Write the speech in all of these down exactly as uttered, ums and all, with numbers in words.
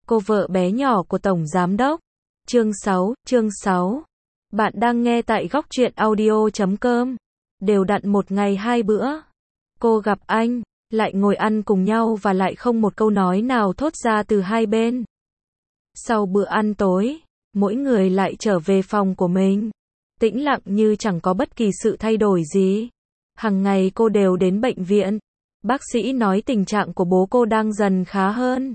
cô vợ bé nhỏ của Tổng Giám đốc. Chương sáu, chương sáu. Bạn đang nghe tại góc truyện audio chấm com. Đều đặn một ngày hai bữa. Cô gặp anh, lại ngồi ăn cùng nhau và lại không một câu nói nào thốt ra từ hai bên. Sau bữa ăn tối, mỗi người lại trở về phòng của mình. Tĩnh lặng như chẳng có bất kỳ sự thay đổi gì. Hằng ngày cô đều đến bệnh viện. Bác sĩ nói tình trạng của bố cô đang dần khá hơn.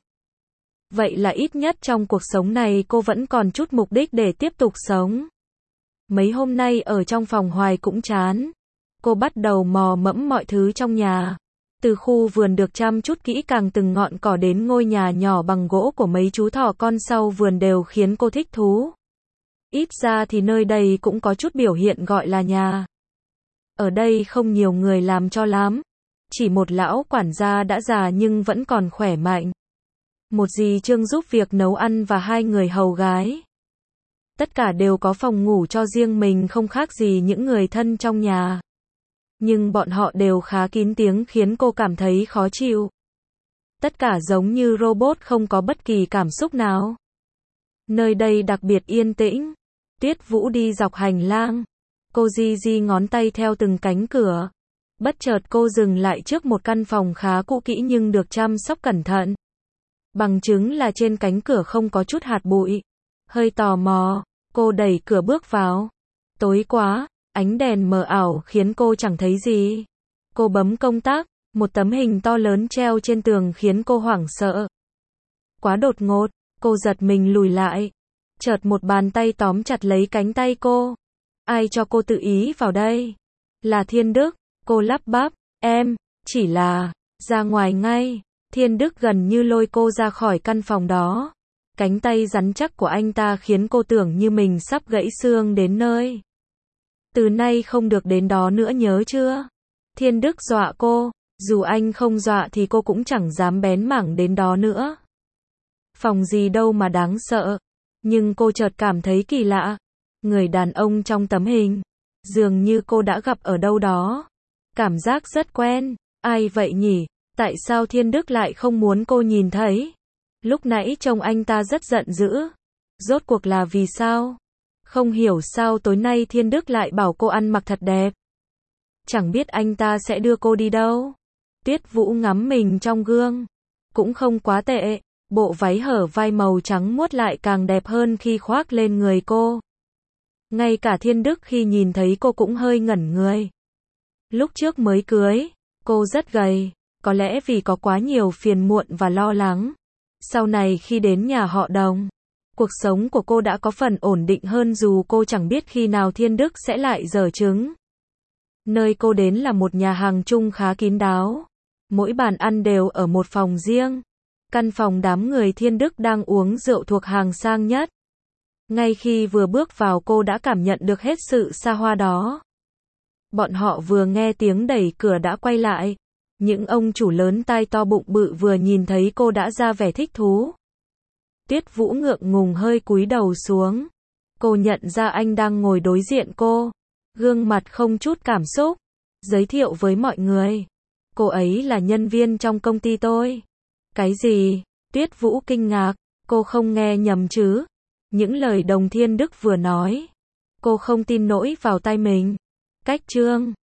Vậy là ít nhất trong cuộc sống này cô vẫn còn chút mục đích để tiếp tục sống. Mấy hôm nay ở trong phòng hoài cũng chán. Cô bắt đầu mò mẫm mọi thứ trong nhà. Từ khu vườn được chăm chút kỹ càng từng ngọn cỏ đến ngôi nhà nhỏ bằng gỗ của mấy chú thỏ con sau vườn đều khiến cô thích thú. Ít ra thì nơi đây cũng có chút biểu hiện gọi là nhà. Ở đây không nhiều người làm cho lắm. Chỉ một lão quản gia đã già nhưng vẫn còn khỏe mạnh. Một dì Trương giúp việc nấu ăn và hai người hầu gái. Tất cả đều có phòng ngủ cho riêng mình không khác gì những người thân trong nhà. Nhưng bọn họ đều khá kín tiếng khiến cô cảm thấy khó chịu. Tất cả giống như robot không có bất kỳ cảm xúc nào. Nơi đây đặc biệt yên tĩnh. Tuyết Vũ đi dọc hành lang. Cô di di ngón tay theo từng cánh cửa. Bất chợt cô dừng lại trước một căn phòng khá cũ kỹ nhưng được chăm sóc cẩn thận. Bằng chứng là trên cánh cửa không có chút hạt bụi. Hơi tò mò, cô đẩy cửa bước vào. Tối quá, ánh đèn mờ ảo khiến cô chẳng thấy gì. Cô bấm công tắc, một tấm hình to lớn treo trên tường khiến cô hoảng sợ. Quá đột ngột, cô giật mình lùi lại. Chợt một bàn tay tóm chặt lấy cánh tay cô. Ai cho cô tự ý vào đây? Là Thiên Đức, cô lắp bắp, em, chỉ là, ra ngoài ngay. Thiên Đức gần như lôi cô ra khỏi căn phòng đó. Cánh tay rắn chắc của anh ta khiến cô tưởng như mình sắp gãy xương đến nơi. Từ nay không được đến đó nữa nhớ chưa? Thiên Đức dọa cô, dù anh không dọa thì cô cũng chẳng dám bén mảng đến đó nữa. Phòng gì đâu mà đáng sợ. Nhưng cô chợt cảm thấy kỳ lạ. Người đàn ông trong tấm hình, dường như cô đã gặp ở đâu đó. Cảm giác rất quen. Ai vậy nhỉ? Tại sao Thiên Đức lại không muốn cô nhìn thấy? Lúc nãy trông anh ta rất giận dữ. Rốt cuộc là vì sao? Không hiểu sao tối nay Thiên Đức lại bảo cô ăn mặc thật đẹp. Chẳng biết anh ta sẽ đưa cô đi đâu. Tuyết Vũ ngắm mình trong gương. Cũng không quá tệ. Bộ váy hở vai màu trắng muốt lại càng đẹp hơn khi khoác lên người cô. Ngay cả Thiên Đức khi nhìn thấy cô cũng hơi ngẩn người. Lúc trước mới cưới, cô rất gầy. Có lẽ vì có quá nhiều phiền muộn và lo lắng. Sau này khi đến nhà họ Đồng, cuộc sống của cô đã có phần ổn định hơn dù cô chẳng biết khi nào Thiên Đức sẽ lại giở trứng. Nơi cô đến là một nhà hàng chung khá kín đáo. Mỗi bàn ăn đều ở một phòng riêng. Căn phòng đám người Thiên Đức đang uống rượu thuộc hàng sang nhất. Ngay khi vừa bước vào cô đã cảm nhận được hết sự xa hoa đó. Bọn họ vừa nghe tiếng đẩy cửa đã quay lại. Những ông chủ lớn tai to bụng bự vừa nhìn thấy cô đã ra vẻ thích thú. Tuyết Vũ ngượng ngùng hơi cúi đầu xuống. Cô nhận ra anh đang ngồi đối diện cô. Gương mặt không chút cảm xúc. Giới thiệu với mọi người. Cô ấy là nhân viên trong công ty tôi. Cái gì? Tuyết Vũ kinh ngạc. Cô không nghe nhầm chứ? Những lời Đồng Thiên Đức vừa nói. Cô không tin nổi vào tai mình. Cách Trương.